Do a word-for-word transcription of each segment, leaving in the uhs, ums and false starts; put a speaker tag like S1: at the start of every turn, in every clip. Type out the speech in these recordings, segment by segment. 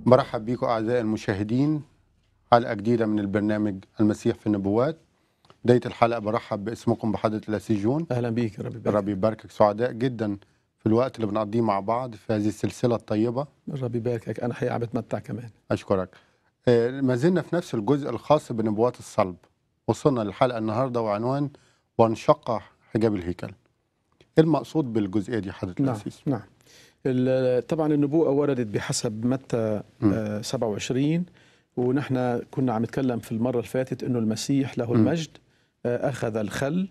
S1: برحب بيكم أعزائي المشاهدين، حلقة جديدة من البرنامج المسيح في النبوات. بداية الحلقة برحب باسمكم بحضرة الأسيجون.
S2: أهلا بيك، ربي يبارك.
S1: ربي يباركك. سعداء جدا في الوقت اللي بنقضيه مع بعض في هذه السلسلة الطيبة.
S2: ربي يباركك، أنا حقيقة عم بتمتع كمان.
S1: أشكرك. آه، ما زلنا في نفس الجزء الخاص بنبوات الصلب. وصلنا للحلقة النهاردة وعنوان وانشق حجاب الهيكل. إيه المقصود بالجزئية دي حضرة
S2: نعم
S1: الأسيس؟
S2: نعم. طبعا النبوءة وردت بحسب متى آه سبعة وعشرين، ونحن كنا عم نتكلم في المرة اللي فاتت إنه المسيح له المجد آه أخذ الخل،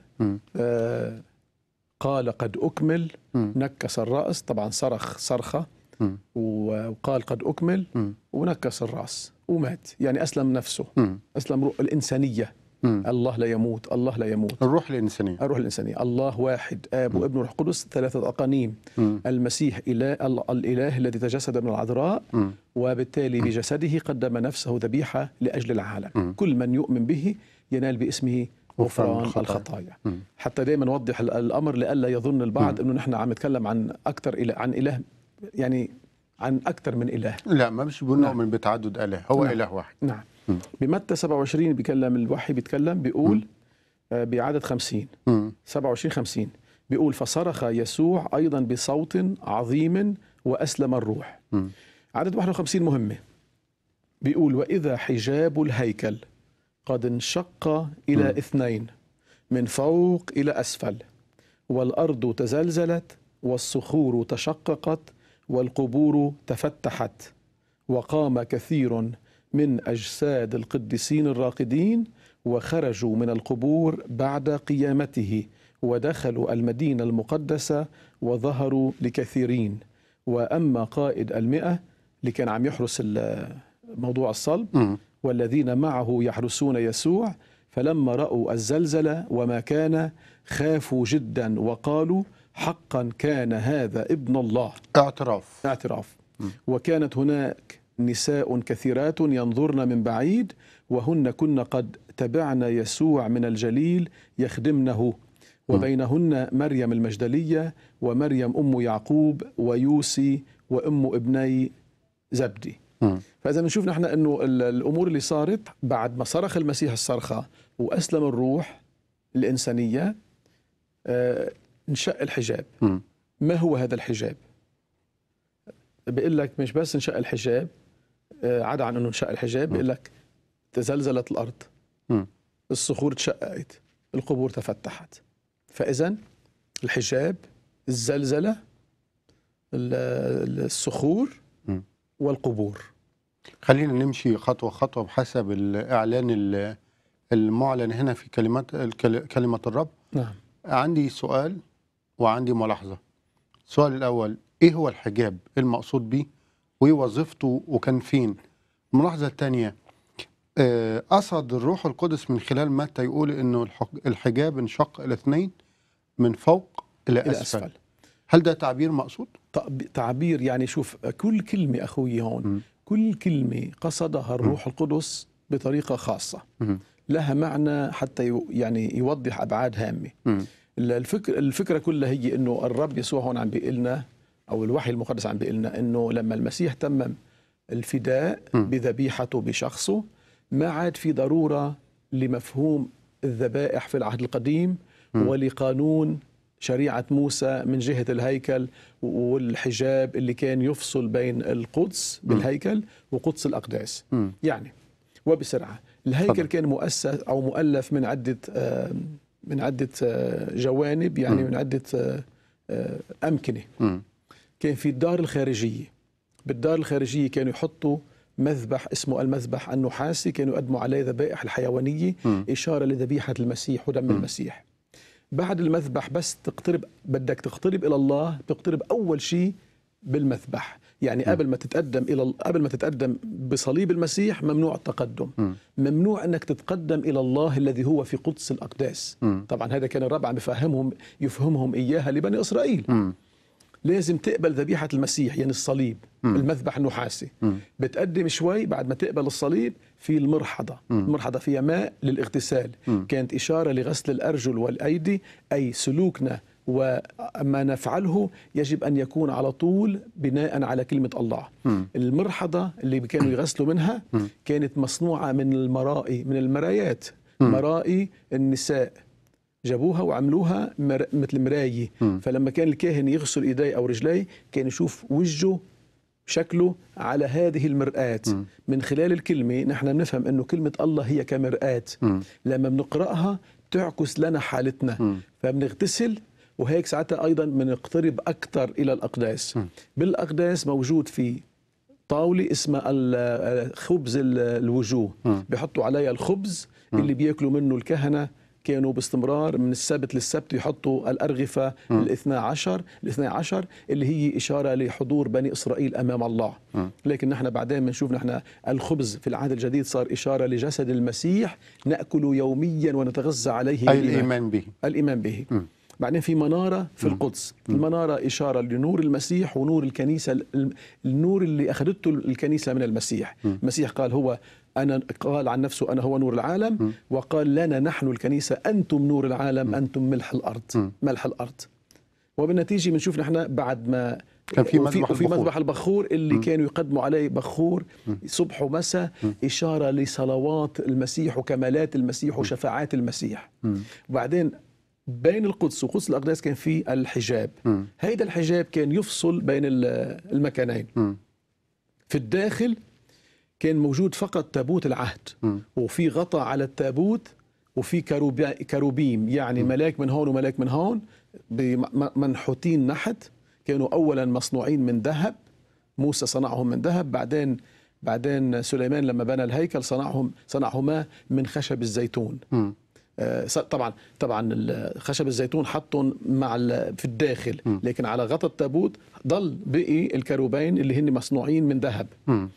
S2: آه قال قد أكمل،
S1: م.
S2: نكس الرأس، طبعا صرخ صرخة
S1: م.
S2: وقال قد أكمل
S1: م.
S2: ونكس الرأس ومات، يعني أسلم نفسه،
S1: م.
S2: أسلم روح الإنسانية.
S1: م.
S2: الله لا يموت، الله لا يموت.
S1: الروح الإنسانية،
S2: الروح الإنسانية، الله واحد، آب
S1: م.
S2: وابن وروح قدس، ثلاثة أقانيم. م. المسيح إله، الإله الذي تجسد من العذراء، م. وبالتالي بجسده قدم نفسه ذبيحة لأجل العالم. م. كل من يؤمن به ينال باسمه غفران الخطايا, الخطايا. حتى دائما نوضح الأمر لئلا يظن البعض أنه نحن عم نتكلم عن أكثر إله، عن إله يعني عن أكثر من إله.
S1: لا، ما مش بنؤمن نعم. بتعدد إله، هو
S2: نعم.
S1: إله واحد.
S2: نعم. م. بمتى سبعة وعشرين بيكلم الوحي، بيتكلم بيقول م. بعدد خمسين، م. سبعة وعشرين خمسين بيقول فصرخ يسوع أيضا بصوت عظيم وأسلم الروح. م. عدد واحد وخمسين مهمة، بيقول وإذا حجاب الهيكل قد انشق إلى م. اثنين من فوق إلى أسفل، والأرض تزلزلت والصخور تشققت والقبور تفتحت، وقام كثير من أجساد القديسين الراقدين وخرجوا من القبور بعد قيامته ودخلوا المدينة المقدسة وظهروا لكثيرين. وأما قائد المئة اللي كان عم يحرس موضوع الصلب والذين معه يحرسون يسوع، فلما رأوا الزلزلة وما كان خافوا جدا وقالوا حقا كان هذا ابن الله.
S1: اعتراف
S2: اعتراف. م. وكانت هناك نساء كثيرات ينظرن من بعيد، وهن كن قد تبعن يسوع من الجليل يخدمنه، وبينهن مريم المجدلية ومريم أم يعقوب ويوسي وأم ابني زبدي. م. فإذا بنشوف نحن أنه الأمور اللي صارت بعد ما صرخ المسيح الصرخة وأسلم الروح الإنسانية، آه انشق الحجاب. م. ما هو هذا الحجاب؟ بيقول لك مش بس انشق الحجاب، آه عدا عن أنه انشق الحجاب، بيقول لك تزلزلت الأرض، م. الصخور تشققت، القبور تفتحت. فإذا الحجاب، الزلزلة، الصخور م. والقبور.
S1: خلينا نمشي خطوة خطوة بحسب الإعلان المعلن هنا في كلمات كلمة الرب.
S2: نعم.
S1: عندي سؤال وعندي ملاحظة. السؤال الأول، إيه هو الحجاب؟ إيه المقصود به؟ وإيه وظيفته وكان فين؟ الملاحظة الثانية، قصد الروح القدس من خلال متى يقول إنه الحجاب انشق إلى اثنين من فوق إلى, إلى أسفل. أسفل. هل ده تعبير مقصود؟
S2: تعبير يعني شوف، كل كلمة أخوي هون م. كل كلمة قصدها الروح م. القدس بطريقة خاصة م. لها معنى حتى يعني يوضح أبعاد هامة. م. الفكرة, الفكرة كلها هي إنه الرب يسوع هون عم بيقلنا، أو الوحي المقدس عم بيقلنا إنه لما المسيح تمم الفداء م. بذبيحته بشخصه، ما عاد في ضرورة لمفهوم الذبائح في العهد القديم م. ولقانون شريعة موسى من جهة الهيكل والحجاب اللي كان يفصل بين القدس بالهيكل وقدس الأقداس. م. يعني وبسرعة، الهيكل فضل. كان مؤسس أو مؤلف من عدة من عدة جوانب، يعني م. من عدة أمكنة. م. كان في الدار الخارجية، بالدار الخارجية كانوا يحطوا مذبح اسمه المذبح النحاسي، كانوا يقدموا عليه ذبائح الحيوانية م. إشارة لذبيحة المسيح ودم م. المسيح. بعد المذبح بس تقترب، بدك تقترب إلى الله، تقترب أول شيء بالمذبح. يعني م. قبل ما تتقدم إلى قبل ما تتقدم بصليب المسيح ممنوع التقدم. م. ممنوع أنك تتقدم إلى الله الذي هو في قدس الأقداس. م. طبعا هذا كان الرب عم بفهمهم يفهمهم إياها لبني إسرائيل. م. لازم تقبل ذبيحة المسيح، يعني الصليب، م. المذبح النحاسي. م. بتقدم شوي بعد ما تقبل الصليب في المرحضة. م. المرحضة فيها ماء للاغتسال. م. كانت إشارة لغسل الأرجل والأيدي، أي سلوكنا وما نفعله يجب أن يكون على طول بناء على كلمة الله.
S1: م.
S2: المرحضة اللي كانوا يغسلوا منها
S1: م.
S2: كانت مصنوعة من المرائي، من المرايات،
S1: م.
S2: مرائي النساء جابوها وعملوها مر... مثل مراية.
S1: م.
S2: فلما كان الكاهن يغسل إيديه أو رجليه كان يشوف وجهه شكله على هذه المرآة.
S1: م.
S2: من خلال الكلمة نحن بنفهم أنه كلمة الله هي كمرآة،
S1: م.
S2: لما بنقرأها تعكس لنا حالتنا،
S1: م.
S2: فبنغتسل وهيك ساعتها أيضا بنقترب أكثر إلى الأقداس.
S1: م.
S2: بالأقداس موجود في طاولة اسمها خبز الوجوه،
S1: م.
S2: بيحطوا عليها الخبز
S1: م.
S2: اللي بياكلوا منه الكهنة. كانوا باستمرار من السبت للسبت يحطوا الأرغفة
S1: م.
S2: الاثنى عشر الاثنى عشر اللي هي إشارة لحضور بني إسرائيل أمام الله.
S1: م.
S2: لكن نحن بعدين بنشوف نحن الخبز في العهد الجديد صار إشارة لجسد المسيح نأكل يوميا ونتغذى عليه.
S1: أي الإيمان به.
S2: الإيمان به.
S1: م.
S2: بعدين في منارة في القدس. المنارة إشارة لنور المسيح ونور الكنيسة، النور اللي أخذته الكنيسة من المسيح. المسيح قال هو أنا، قال عن نفسه أنا هو نور العالم، وقال لنا نحن الكنيسة أنتم نور العالم، أنتم ملح الأرض، ملح الأرض. وبالنتيجة بنشوف نحن بعد ما
S1: كان في مذبح
S2: وفي
S1: البخور.
S2: مذبح البخور اللي م. كانوا يقدموا عليه بخور صبح ومساء، إشارة لصلوات المسيح وكمالات المسيح وشفاعات المسيح. م. وبعدين بين القدس وقدس الأقداس كان في الحجاب. م. هيدا الحجاب كان يفصل بين المكانين. م. في الداخل كان موجود فقط تابوت العهد، م. وفي غطاء على التابوت، وفي كروبيم يعني م. ملاك من هون وملاك من هون منحوتين نحت. كانوا أولا مصنوعين من ذهب، موسى صنعهم من ذهب، بعدين بعدين سليمان لما بنى الهيكل صنعهم صنعهما من خشب الزيتون. م. طبعا طبعا خشب الزيتون حطهم مع في الداخل، لكن على غطاء التابوت ضل بقي الكروبين اللي هن مصنوعين من ذهب،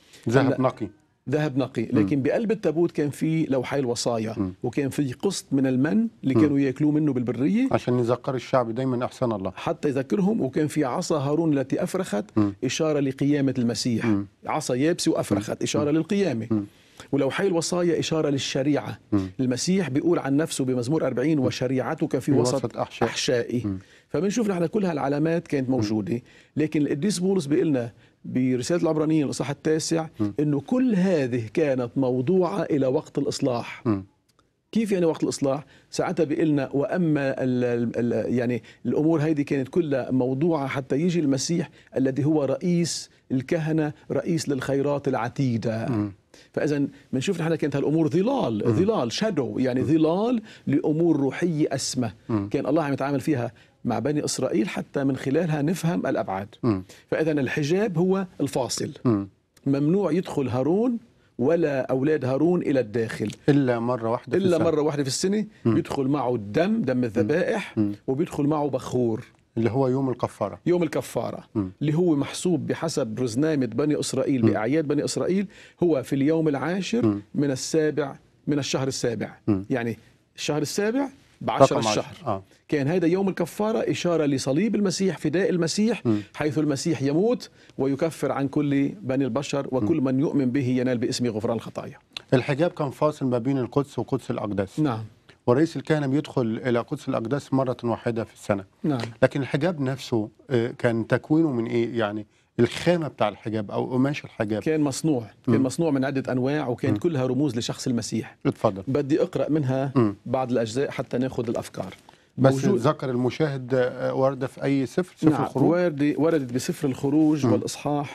S1: ذهب نقي
S2: ذهب نقي. لكن بقلب التابوت كان في لوحي الوصايا، م. وكان في قسط من المن اللي كانوا ياكلوه منه بالبريه
S1: عشان يذكر الشعب دايما احسان الله،
S2: حتى يذكرهم. وكان في عصا هارون التي افرخت، م. اشاره لقيامه المسيح، م. عصا يابسه وافرخت، اشاره م. للقيامه. م. ولوحي الوصايا إشارة للشريعة. م. المسيح بيقول عن نفسه بمزمور أربعين وشريعتك في وسط أحشائي, أحشائي. فبنشوف نحن كل هالعلامات كانت موجودة. م. لكن القديس بولس بيقول لنا برسالة العبرانيين الإصحاح التاسع م. إنه كل هذه كانت موضوعة إلى وقت الإصلاح. م. كيف يعني وقت الإصلاح؟ ساعتها بيقلنا وأما ال ال يعني الأمور هذه كانت كلها موضوعة حتى يجي المسيح الذي هو رئيس الكهنة، رئيس للخيرات العتيدة. م. فإذا بنشوف نحن كانت هالأمور ظلال، م. ظلال شادو، يعني م. ظلال لأمور روحية أسمى. م. كان الله عم يتعامل فيها مع بني إسرائيل حتى من خلالها نفهم الأبعاد. م. فإذا الحجاب هو الفاصل. م. ممنوع يدخل هارون ولا أولاد هارون إلى الداخل
S1: إلا مرة واحدة
S2: إلا
S1: في
S2: مرة واحدة في السنة. م. بيدخل معه الدم، دم الذبائح، م. وبيدخل معه بخور
S1: اللي هو يوم الكفارة.
S2: يوم الكفارة م. اللي هو محسوب بحسب رزنامة بني إسرائيل، م. بأعياد بني إسرائيل، هو في اليوم العاشر م. من السابع من الشهر السابع. م. يعني الشهر السابع بعشر الشهر. آه. كان هذا يوم الكفارة إشارة لصليب المسيح، فداء المسيح، م. حيث المسيح يموت ويكفر عن كل بني البشر، وكل م. من يؤمن به ينال باسم غفران الخطايا.
S1: الحجاب كان فاصل ما بين القدس وقدس الأقداس.
S2: نعم.
S1: ورئيس الكهنة بيدخل إلى قدس الأقداس مرة واحدة في السنة.
S2: نعم.
S1: لكن الحجاب نفسه كان تكوينه من إيه؟ يعني الخامة بتاع الحجاب أو قماش الحجاب
S2: كان مصنوع م. كان مصنوع من عدة أنواع، وكان م. كلها رموز لشخص المسيح.
S1: اتفضل.
S2: بدي أقرأ منها م. بعض الأجزاء حتى ناخذ الأفكار.
S1: بس ذكر المشاهد ورد في أي سفر؟ سفر
S2: نعم.
S1: الخروج؟
S2: ورد وردت بسفر الخروج م. والإصحاح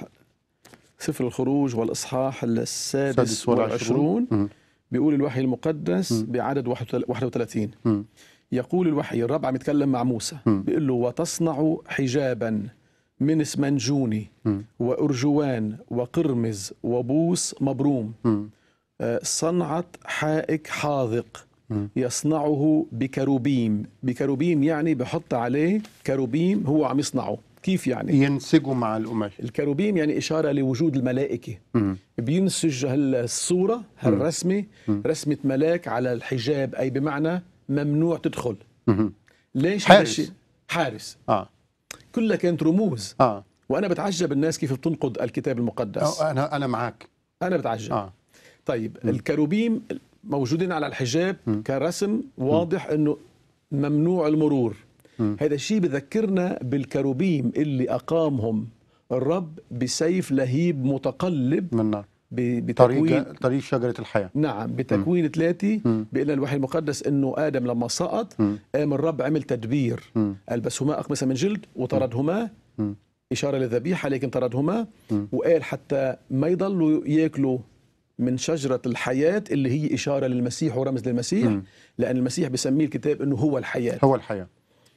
S2: سفر الخروج والإصحاح السادس والعشرون. بيقول الوحي المقدس م. بعدد واحد وثلاثين. م. يقول الوحي، الرب عم يتكلم مع موسى، بيقول له وتصنع حجابا من اسمنجوني م. وأرجوان وقرمز وبوس مبروم، آه صنعة حائك حاذق م. يصنعه بكروبيم. بكروبيم يعني بحط عليه كروبيم، هو عم يصنعه. كيف يعني؟
S1: ينسجوا مع القماش.
S2: الكروبيم يعني إشارة لوجود الملائكة. م. بينسج هالصورة هالرسمة، م. رسمة ملاك على الحجاب، أي بمعنى ممنوع تدخل. م. ليش هذا الشيء؟ حارس. آه. كلها كانت رموز. آه. وأنا بتعجب الناس كيف بتنقض الكتاب المقدس.
S1: أه أنا أنا معك.
S2: أنا بتعجب. آه. طيب م. الكروبيم موجودين على الحجاب م. كرسم واضح م. إنه ممنوع المرور.
S1: م.
S2: هذا الشيء بذكرنا بالكروبيم اللي أقامهم الرب بسيف لهيب متقلب
S1: من نار.
S2: ب- بتكوين
S1: طريق طريق شجرة الحياة.
S2: نعم بتكوين ثلاثة.
S1: م.
S2: بيقول لنا الوحي المقدس انه ادم لما سقط
S1: م.
S2: قام الرب عمل تدبير،
S1: م.
S2: البسهما اقمصه من جلد وطردهما
S1: م.
S2: اشاره للذبيحه لكن طردهما،
S1: م.
S2: وقال حتى ما يضلوا ياكلوا من شجره الحياه اللي هي اشاره للمسيح ورمز للمسيح،
S1: م.
S2: لان المسيح بسميه الكتاب انه هو الحياه.
S1: هو الحياة.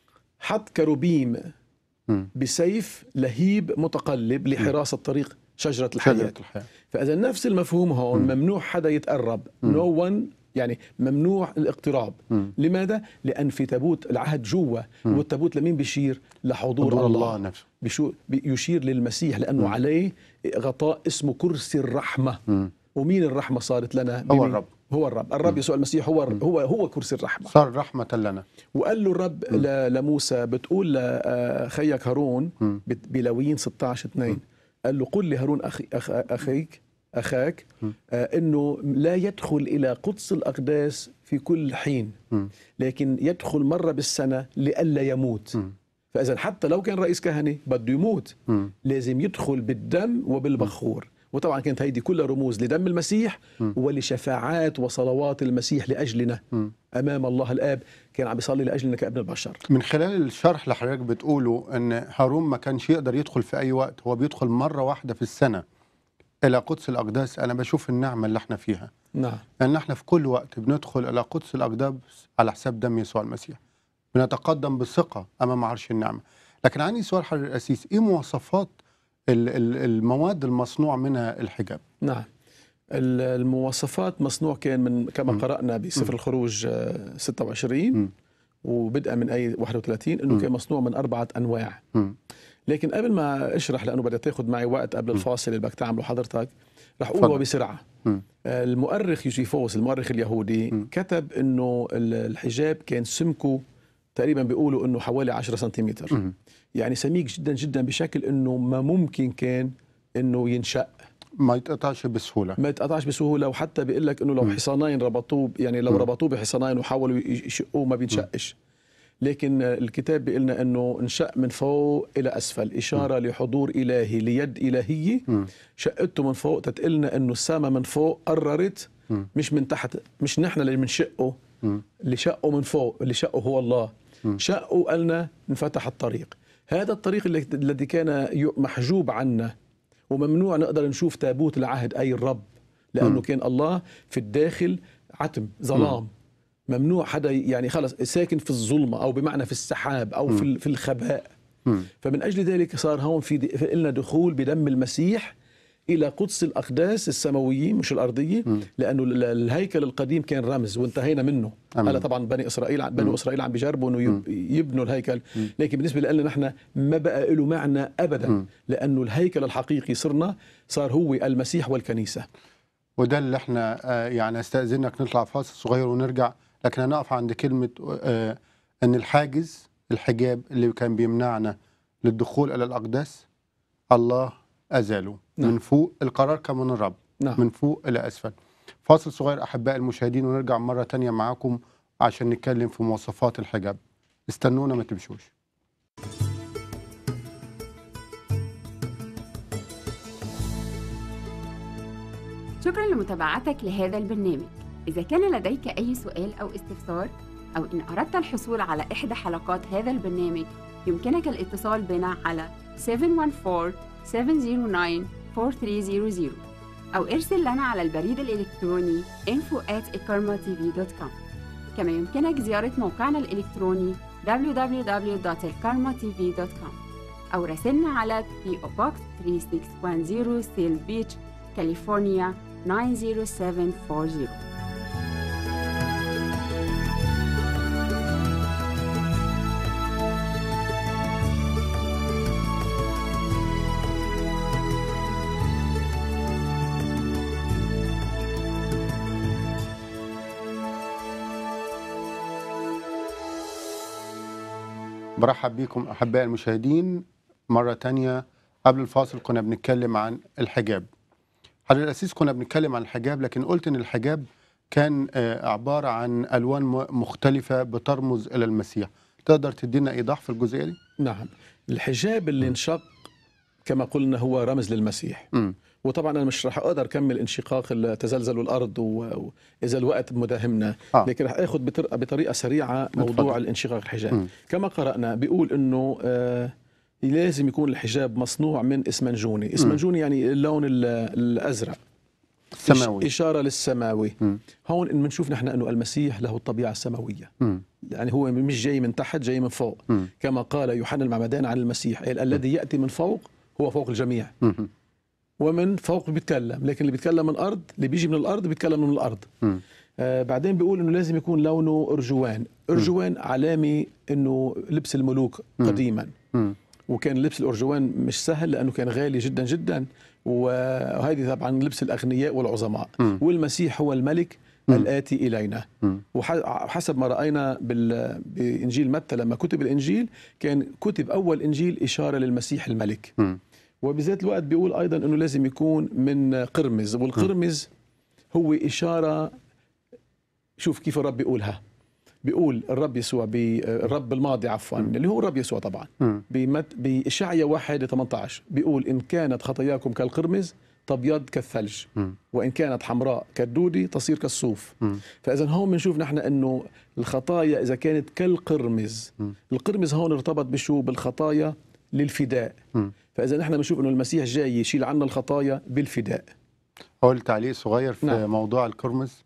S2: حط كروبيم
S1: م.
S2: بسيف لهيب متقلب لحراسه طريق شجره الحياه.
S1: شجرة الحياة.
S2: فإذا نفس المفهوم هون،
S1: م.
S2: ممنوع حدا يتقرب،
S1: م.
S2: نو ون يعني ممنوع الاقتراب.
S1: م.
S2: لماذا؟ لأن في تابوت العهد جوا، والتابوت لمين بيشير؟ لحضور
S1: حضور
S2: الله,
S1: الله نفسه.
S2: بيشو بيشير للمسيح لأنه
S1: م.
S2: عليه غطاء اسمه كرسي الرحمة.
S1: م.
S2: ومين الرحمة صارت لنا؟
S1: هو
S2: بمين؟
S1: الرب.
S2: هو الرب الرب
S1: م.
S2: يسوع المسيح هو
S1: م.
S2: هو هو كرسي الرحمة.
S1: صار رحمة لنا.
S2: وقال له الرب
S1: م.
S2: ل- لموسى بتقول لخيك هارون
S1: م.
S2: بت- بلاويين ستة عشر اثنين، قال له قل لهارون أخي أخ أخيك أخاك
S1: م.
S2: آه إنه لا يدخل إلى قدس الأقداس في كل حين،
S1: م.
S2: لكن يدخل مرة بالسنة لئلا يموت.
S1: م.
S2: فإذا حتى لو كان رئيس كهنة بده يموت
S1: م.
S2: لازم يدخل بالدم وبالبخور. وطبعا كانت هيدي كلها رموز لدم المسيح
S1: م.
S2: ولشفاعات وصلوات المسيح لأجلنا
S1: م.
S2: أمام الله الآب، كان عم بيصلي لأجلنا كابن البشر.
S1: من خلال الشرح اللي حضرتك بتقوله ان هارون ما كانش يقدر يدخل في اي وقت، هو بيدخل مرة واحدة في السنة الى قدس الاقداس. انا بشوف النعمة اللي احنا فيها،
S2: نعم
S1: لان احنا في كل وقت بندخل الى قدس الاقداس على حساب دم يسوع المسيح، بنتقدم بثقة امام عرش النعمة. لكن عندي سؤال حضرتك الاسيس، ايه مواصفات ال- ال- المواد المصنوع منها الحجاب؟
S2: نعم ال- المواصفات مصنوع كان من كما
S1: م.
S2: قرأنا بسفر
S1: م.
S2: الخروج آه، ستة وعشرين
S1: م.
S2: وبدءا من أي واحد وثلاثين انه
S1: م.
S2: كان مصنوع من أربعة أنواع.
S1: م.
S2: لكن قبل ما اشرح لانه بدها تاخذ معي وقت قبل الفاصل اللي بدك تعمله حضرتك، رح اقوله
S1: اتفضل.
S2: بسرعه.
S1: م.
S2: آه، المؤرخ يوسيفوس المؤرخ اليهودي
S1: م.
S2: كتب انه ال- الحجاب كان سمكه تقريبا بيقولوا انه حوالي عشرة سنتيمتر،
S1: م.
S2: يعني سميك جدا جدا بشكل انه ما ممكن كان انه ينشأ،
S1: ما يتقطعش بسهولة.
S2: ما يتقطعش بسهوله. وحتى بيقول لك انه لو
S1: م.
S2: حصانين ربطوه، يعني لو
S1: م.
S2: ربطوه بحصانين وحاولوا يشقوه ما بينشقش. لكن الكتاب بيقول لنا انه انشأ من فوق الى اسفل، اشاره لحضور الهي ليد الهيه
S1: م.
S2: شقته من فوق، تتقلنا انه السماء من فوق قررت
S1: م.
S2: مش من تحت، مش نحن اللي بنشقه،
S1: م.
S2: اللي شقه من فوق، اللي شقه هو الله.
S1: م.
S2: شقه قالنا انفتح الطريق، هذا الطريق اللي- الذي كان ي- محجوب عنا وممنوع نقدر نشوف تابوت العهد أي الرب، لأنه
S1: م.
S2: كان الله في الداخل عتم ظلام، ممنوع حدا يعني خلص ساكن في الظلمة أو بمعنى في السحاب أو في ال- في الخباء.
S1: م.
S2: فمن أجل ذلك صار هون في د- في لنا دخول بدم المسيح إلى قدس الأقداس السماويين مش الأرضية،
S1: م.
S2: لأنه ال- الهيكل القديم كان رمز وانتهينا منه.
S1: أمين.
S2: هلا طبعا بني إسرائيل بنو
S1: م.
S2: إسرائيل عم بيجربوا إنه يب- يبنوا الهيكل،
S1: م.
S2: لكن بالنسبة لنا نحن ما بقى له معنى أبدا،
S1: م.
S2: لأنه الهيكل الحقيقي صرنا صار هو المسيح والكنيسة.
S1: وده اللي احنا آه، يعني استأذنك نطلع فاصل صغير ونرجع، لكن هنقف عند كلمة آه، ان الحاجز الحجاب اللي كان بيمنعنا للدخول الى الاقداس الله ازاله.
S2: نعم.
S1: من فوق، القرار كان من الرب.
S2: نعم.
S1: من فوق الى اسفل. فاصل صغير احباء المشاهدين ونرجع مرة تانية معاكم عشان نتكلم في مواصفات الحجاب. استنونا ما تمشوش.
S3: شكرا لمتابعتك لهذا البرنامج. إذا كان لديك أي سؤال أو استفسار، أو إن أردت الحصول على إحدى حلقات هذا البرنامج، يمكنك الاتصال بنا على سبعة واحد أربعة سبعة صفر تسعة أربعة ثلاثة صفر صفر أو ارسل لنا على البريد الإلكتروني info at ikarma t v dot com. كما يمكنك زيارة موقعنا الإلكتروني دبليو دبليو دبليو دوت ikarma t v dot com أو راسلنا على بي أو Box ثلاثة ستة واحد صفر سيل بيتش كاليفورنيا تسعة صفر سبعة أربعة صفر.
S1: برحب بكم أحباء المشاهدين مرة تانية. قبل الفاصل كنا بنتكلم عن الحجاب. حضرتك الأسيس كنا بنتكلم عن الحجاب، لكن قلت إن الحجاب كان آه، عبارة عن ألوان م- مختلفة بترمز إلى المسيح. تقدر تدينا ايضاح في الجزئيه دي؟
S2: نعم. الحجاب اللي انشق كما قلنا هو رمز للمسيح.
S1: م.
S2: وطبعا انا مش راح اقدر اكمل انشقاق تزلزل الارض واذا الوقت مداهمنا،
S1: آه.
S2: لكن راح اخذ بطريقه سريعه موضوع
S1: اتفضل.
S2: الانشقاق الحجاب.
S1: م.
S2: كما قرانا بيقول انه آه لازم يكون الحجاب مصنوع من اسمنجوني. اسمنجوني يعني اللون الازرق
S1: السماوي،
S2: اشاره للسماوي.
S1: م.
S2: هون بنشوف نحن انه المسيح له الطبيعه السماويه،
S1: م.
S2: يعني هو مش جاي من تحت، جاي من فوق.
S1: م.
S2: كما قال يوحنا المعمدان عن المسيح الذي ياتي من فوق هو فوق الجميع،
S1: م.
S2: ومن فوق بيتكلم، لكن اللي بيتكلم من الارض، اللي بيجي من الارض بيتكلم من الارض.
S1: م.
S2: آه بعدين بيقول انه لازم يكون لونه ارجوان. ارجوان علامه انه لبس الملوك قديما،
S1: م.
S2: وكان لبس الارجوان مش سهل لانه كان غالي جدا جدا، وهذه طبعا لبس الاغنياء والعظماء.
S1: م.
S2: والمسيح هو الملك
S1: م.
S2: الاتي الينا.
S1: م.
S2: وحسب ما راينا بانجيل متى لما كتب الانجيل كان كتب اول انجيل اشاره للمسيح الملك.
S1: م.
S2: وبذات الوقت بيقول أيضا أنه لازم يكون من قرمز، والقرمز هو إشارة. شوف كيف الرب بيقولها، بيقول الرب يسوع بالرب الماضي عفوا اللي هو الرب يسوع طبعا بإشعيا واحد ثمانية عشر بيقول إن كانت خطاياكم كالقرمز تبيض كالثلج، وإن كانت حمراء كالدودي تصير كالصوف. فإذا هون بنشوف نحن أنه الخطايا إذا كانت كالقرمز، القرمز هون ارتبط بشو؟ بالخطايا للفداء. م. فإذا نحن بنشوف أنه المسيح جاي يشيل عنا الخطايا بالفداء.
S1: أقول تعليق صغير في
S2: نعم.
S1: موضوع القرمز،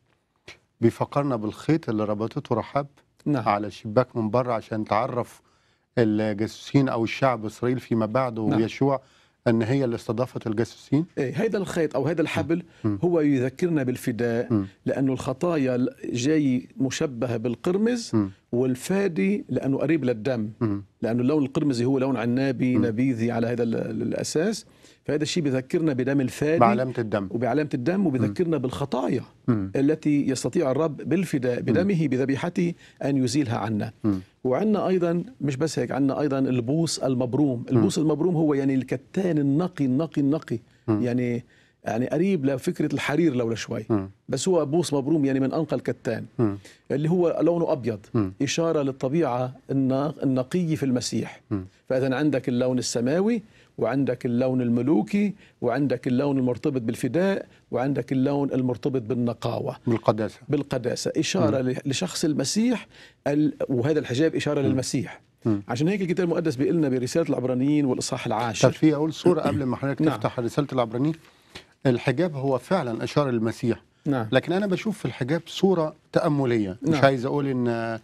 S1: بيفكرنا بالخيط اللي ربطته رحاب
S2: نعم.
S1: على الشباك من بره عشان تعرف الجاسوسين أو الشعب إسرائيل فيما بعد ويشوع أن هي اللي استضافت الجاسوسين.
S2: إيه هيدا الخيط أو هيدا الحبل
S1: م.
S2: هو يذكرنا بالفداء، م. لأنه الخطايا جاي مشبهة بالقرمز، م. والفادي لأنه قريب للدم، م. لأنه اللون القرمزي هو لون عنابي م. نبيذي على هذا الأساس. فهذا الشيء بيذكرنا بدم الفادي
S1: بعلامة الدم
S2: وبعلامة الدم، وبيذكرنا بالخطايا
S1: م.
S2: التي يستطيع الرب بالفداء بدمه بذبيحته أن يزيلها عنا. م. وعندنا أيضا مش بس هيك، عندنا أيضا البوس المبروم. البوس م. المبروم هو يعني الكتان النقي النقي النقي، م. يعني يعني قريب لفكرة الحرير لولا شوي، م. بس هو بوس مبروم يعني من أنقى الكتان، م. اللي هو لونه أبيض، م. إشارة للطبيعة النقية في المسيح. م. فإذا عندك اللون السماوي، وعندك اللون الملوكي، وعندك اللون المرتبط بالفداء، وعندك اللون المرتبط بالنقاوة
S1: بالقداسة
S2: بالقداسة إشارة م. لشخص المسيح، وهذا الحجاب إشارة م. للمسيح. م. عشان هيك الكتاب المقدس بيقول لنا برسالة العبرانيين والإصحاح العاشر.
S1: طب في أقول صورة قبل ما حضرتك
S2: نعم.
S1: تفتح رسالة العبرانيين، الحجاب هو فعلا إشارة للمسيح.
S2: نعم.
S1: لكن أنا بشوف في الحجاب صورة تأملية،
S2: نعم.
S1: مش عايز أقول إن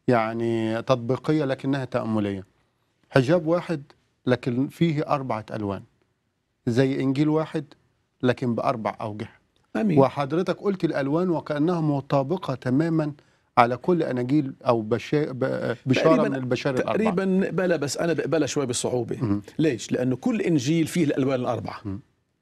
S1: يعني تطبيقية لكنها تأملية. حجاب واحد لكن فيه أربعة ألوان، زي إنجيل واحد لكن بأربع أوجه.
S2: أمين.
S1: وحضرتك قلت الألوان وكأنها مطابقة تماما على كل أناجيل أو بشا... بشارة من البشائر الأربعة.
S2: تقريبا نقبلها، بس أنا بقبلها شوي بصعوبة. م- ليش؟ لأنه كل إنجيل فيه الألوان الأربعة. م-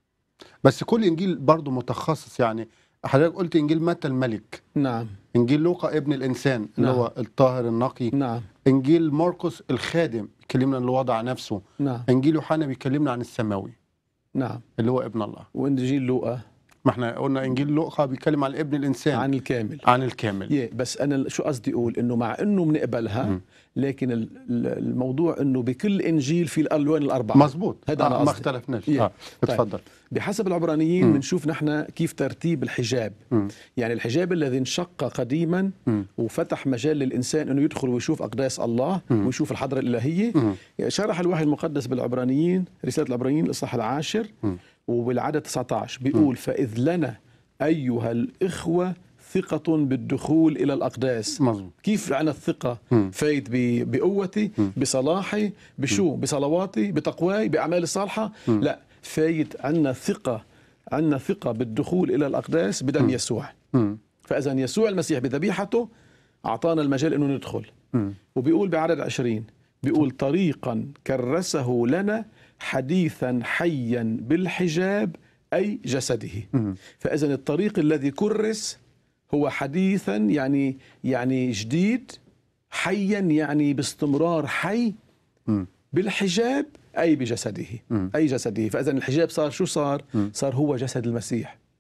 S1: بس كل إنجيل برضو متخصص. يعني حضرتك قلت إنجيل متى الملك،
S2: نعم.
S1: إنجيل لوقا ابن الإنسان اللي
S2: نعم.
S1: هو الطاهر النقي،
S2: نعم.
S1: إنجيل مرقس الخادم بيكلمنا عن اللي وضع نفسه،
S2: نعم.
S1: إنجيل يوحنا بيكلمنا عن السماوي،
S2: نعم،
S1: اللي هو ابن الله.
S2: وإنجيل لوقا،
S1: ما احنا قلنا إنجيل لوقا بيتكلم عن ابن الإنسان،
S2: عن الكامل،
S1: عن الكامل.
S2: يه بس أنا شو قصدي أقول، إنه مع إنه بنقبلها م. لكن الموضوع إنه بكل إنجيل في الألوان الأربعة.
S1: مظبوط،
S2: هذا أنا
S1: آه ما اختلفناش. آه. اتفضل.
S2: طيب. بحسب العبرانيين بنشوف نحن كيف ترتيب الحجاب. م. يعني الحجاب الذي انشق قديما م. وفتح مجال للإنسان إنه يدخل ويشوف أقداس الله م. ويشوف الحضرة الإلهية. م. شرح الوحي المقدس بالعبرانيين، رسالة العبرانيين الإصحاح العاشر م. وبالعدد تسعة عشر بيقول م. فإذ لنا أيها الإخوة ثقة بالدخول إلى الأقداس.
S1: مظبوط.
S2: كيف عنا الثقة؟
S1: م.
S2: فايت بقوتي، م. بصلاحي، بشو؟ م. بصلواتي، بتقواي، بأعمال الصالحة؟ م. لا، فايت عنا ثقة، عنا ثقة بالدخول إلى الأقداس بدم م. يسوع. م. فإذا يسوع المسيح بذبيحته أعطانا المجال إنه ندخل. م. وبيقول بعدد عشرين بيقول طريقا كرسه لنا حديثا حيا بالحجاب أي جسده. م. فإذا الطريق الذي كرس هو حديثا يعني يعني جديد، حيا يعني باستمرار حي، م. بالحجاب أي بجسده، م. أي جسده. فإذا الحجاب صار شو صار؟ م. صار هو جسد المسيح.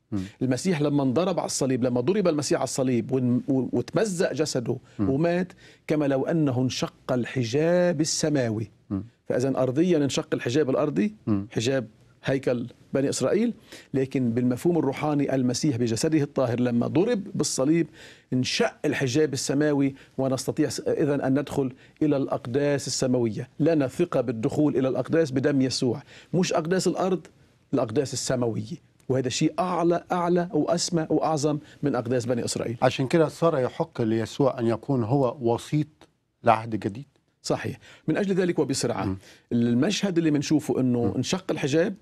S2: المسيح لما انضرب على الصليب، لما ضرب المسيح على الصليب ون- وتمزق جسده ومات، كما لو أنه انشق الحجاب السماوي. فإذا أرضيا انشق الحجاب الأرضي، حجاب هيكل بني إسرائيل، لكن بالمفهوم الروحاني المسيح بجسده الطاهر لما ضرب بالصليب انشق الحجاب السماوي، ونستطيع إذن أن ندخل إلى الأقداس السماوية. لنا ثقة بالدخول إلى الأقداس بدم يسوع، مش أقداس الأرض، الأقداس السماوية، وهذا شيء أعلى أعلى وأسمى وأعظم من أقداس بني إسرائيل.
S1: عشان كده صار يحق ليسوع أن يكون هو وسيط لعهد جديد.
S2: صحيح. من أجل ذلك وبسرعة م. المشهد اللي بنشوفه أنه م. انشق الحجاب،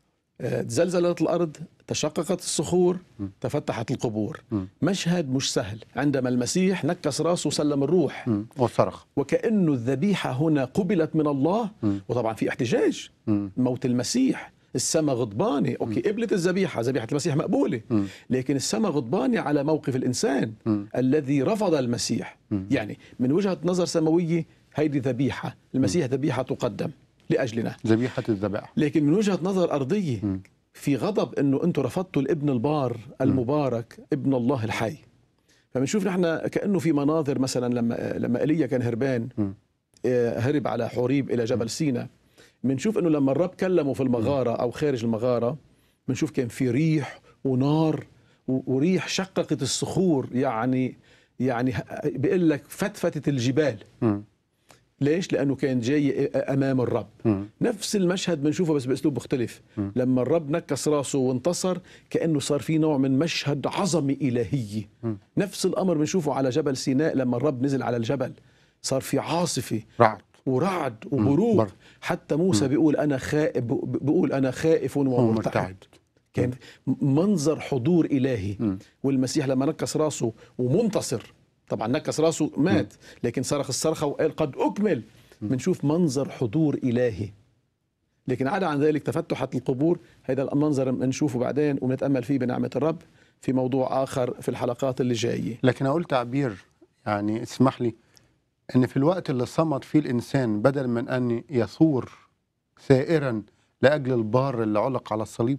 S2: تزلزلت الأرض، تشققت الصخور، م. تفتحت القبور. م. مشهد مش سهل. عندما المسيح نكس راسه وسلم الروح
S1: م. وصرخ،
S2: وكأنه الذبيحة هنا قبلت من الله. م. وطبعا في احتجاج، م. موت المسيح، السماء غضبانة. أوكي، قبلت الذبيحة، ذبيحة المسيح مقبولة، م. لكن السماء غضبانة على موقف الإنسان م. الذي رفض المسيح. م. يعني من وجهة نظر سماوية هيدي ذبيحة، المسيح ذبيحة تقدم لأجلنا،
S1: ذبيحة الذبائح.
S2: لكن من وجهة نظر أرضية م. في غضب أنه أنتم رفضتوا الابن البار المبارك، م. ابن الله الحي. فبنشوف نحن كأنه في مناظر، مثلا لما لما إيليا كان هربان، م. هرب على حوريب إلى جبل سينا، بنشوف أنه لما الرب كلمه في المغارة أو خارج المغارة، بنشوف كان في ريح ونار وريح شققت الصخور، يعني يعني بيقول لك فتفتت الجبال. م. ليش؟ لأنه كان جاي أمام الرب. م. نفس المشهد بنشوفه بس بأسلوب مختلف. م. لما الرب نكس راسه وانتصر، كأنه صار في نوع من مشهد عظمة إلهية. م. نفس الأمر بنشوفه على جبل سيناء، لما الرب نزل على الجبل صار في عاصفة،
S1: رعد
S2: ورعد وبروق. حتى موسى بيقول أنا خائف، بيقول أنا خائف ومرتعد. كان منظر حضور إلهي. م. والمسيح لما نكس راسه ومنتصر، طبعا نكس راسه مات، لكن صرخ الصرخة وقال قد أكمل. بنشوف منظر حضور إلهي. لكن عدا عن ذلك تفتحت القبور، هذا المنظر بنشوفه بعدين ونتأمل فيه بنعمة الرب في موضوع آخر في الحلقات اللي جاية.
S1: لكن أقول تعبير، يعني اسمح لي، أن في الوقت اللي صمت فيه الإنسان بدل من أن يثور ثائرا لأجل البار اللي علق على الصليب،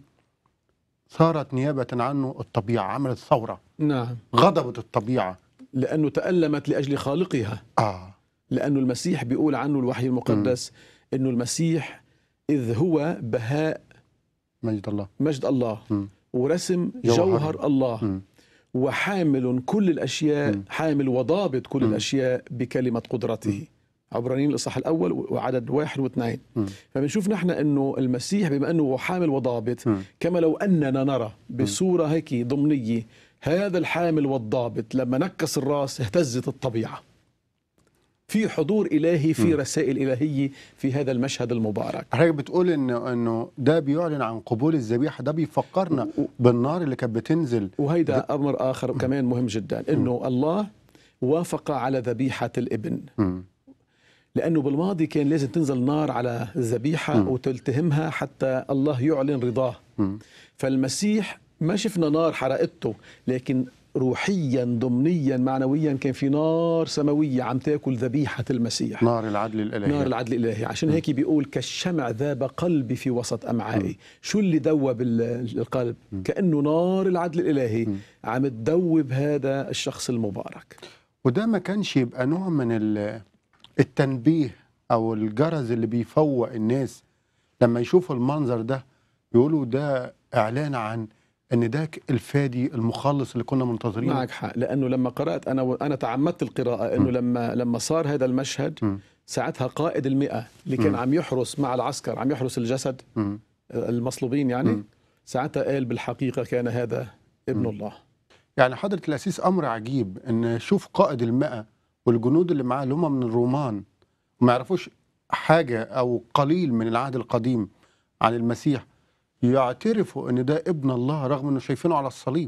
S1: صارت نيابة عنه الطبيعة، عملت ثورة.
S2: نعم،
S1: غضبت الطبيعة
S2: لأنه تألمت لأجل خالقها.
S1: آه.
S2: لأنه المسيح بيقول عنه الوحي المقدس م. أنه المسيح إذ هو بهاء
S1: مجد الله
S2: مجد الله م. ورسم جوهر, جوهر الله م. وحامل كل الأشياء م. حامل وضابط كل م. الأشياء بكلمة قدرته. م. عبرانيين الإصحاح الأول وعدد واحد واثنين. م. فبنشوف نحن أنه المسيح بما أنه حامل وضابط، م. كما لو أننا نرى بصورة هيك ضمنية هذا الحامل والضابط لما نكس الراس اهتزت الطبيعة. في حضور إلهي، في رسائل إلهية في هذا المشهد المبارك.
S1: حضرتك بتقول إنه إنه ده بيعلن عن قبول الذبيحة، ده بيفكرنا و... بالنار اللي كانت بتنزل.
S2: وهيدا ب... أمر آخر كمان مهم جدا، إنه الله وافق على ذبيحة الابن. م. لأنه بالماضي كان لازم تنزل نار على الذبيحة م. وتلتهمها حتى الله يعلن رضاه. م. فالمسيح ما شفنا نار حرقته، لكن روحيا ضمنيا معنويا كان في نار سماوية عم تاكل ذبيحة المسيح،
S1: نار العدل الإلهي.
S2: نار العدل الإلهي. عشان م. هيك بيقول كالشمع ذاب قلبي في وسط أمعائي. م. شو اللي دوب القلب؟ م. كأنه نار العدل الإلهي م. عم تدوب هذا الشخص المبارك.
S1: وده ما كانش يبقى نوع من التنبيه أو الجرس اللي بيفوق الناس لما يشوفوا المنظر ده، يقولوا ده إعلان عن ان ده الفادي المخلص اللي كنا منتظرينه؟
S2: معك حق، لانه لما قرات انا وانا تعمدت القراءه انه م. لما لما صار هذا المشهد م. ساعتها قائد المئة اللي كان م. عم يحرس مع العسكر، عم يحرس الجسد م. المصلوبين يعني م. ساعتها قال بالحقيقه كان هذا ابن م. الله.
S1: يعني حضرة الأسيس أمر عجيب ان شوف قائد المئة والجنود اللي معاه اللي هم من الرومان وما يعرفوش حاجه او قليل من العهد القديم عن المسيح، يعترفوا ان ده ابن الله رغم انه شايفينه على الصليب،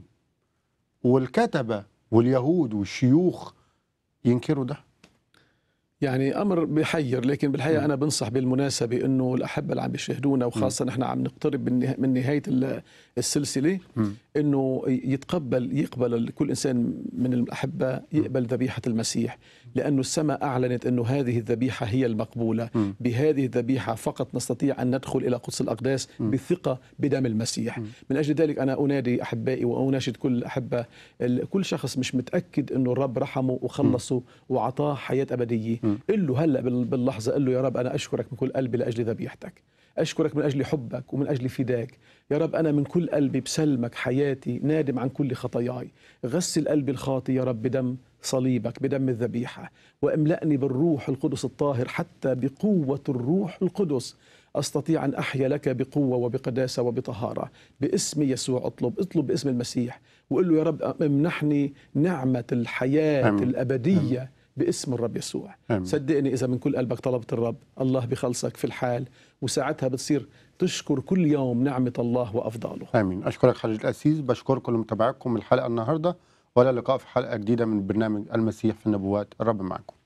S1: والكتبة واليهود والشيوخ ينكروا ده.
S2: يعني امر بيحير، لكن بالحقيقه م. انا بنصح بالمناسبه انه الاحبه اللي عم بيشاهدونا وخاصه م. نحن عم نقترب من من نهايه السلسله، م. انه يتقبل يقبل كل انسان من الاحبه يقبل ذبيحه المسيح، لانه السماء اعلنت انه هذه الذبيحه هي المقبوله.
S1: م.
S2: بهذه الذبيحه فقط نستطيع ان ندخل الى قدس الاقداس
S1: م.
S2: بثقه بدم المسيح.
S1: م.
S2: من اجل ذلك انا انادي احبائي واناشد كل الاحبه، كل شخص مش متاكد انه الرب رحمه وخلصه وعطاه حياه ابديه، قل له هلا باللحظه، قل له يا رب انا اشكرك من كل قلبي لاجل ذبيحتك، أشكرك من أجل حبك ومن أجل فداك يا رب. أنا من كل قلبي بسلمك حياتي، نادم عن كل خطاياي، غسل قلبي الخاطي يا رب بدم صليبك، بدم الذبيحة، واملأني بالروح القدس الطاهر، حتى بقوة الروح القدس أستطيع أن أحيا لك بقوة وبقداسة وبطهارة. باسم يسوع أطلب اطلب باسم المسيح، وقل له يا رب امنحني نعمة الحياة
S1: آمين.
S2: الأبدية
S1: آمين.
S2: باسم الرب يسوع.
S1: آمين.
S2: صدقني إذا من كل قلبك طلبت الرب، الله بخلصك في الحال، وساعتها بتصير تشكر كل يوم نعمة الله وأفضاله.
S1: آمين. أشكرك حضرة القسيس، بشكركم لمتابعتكم الحلقة النهاردة، ولا لقاء في حلقة جديدة من برنامج المسيح في النبوات. الرب معكم.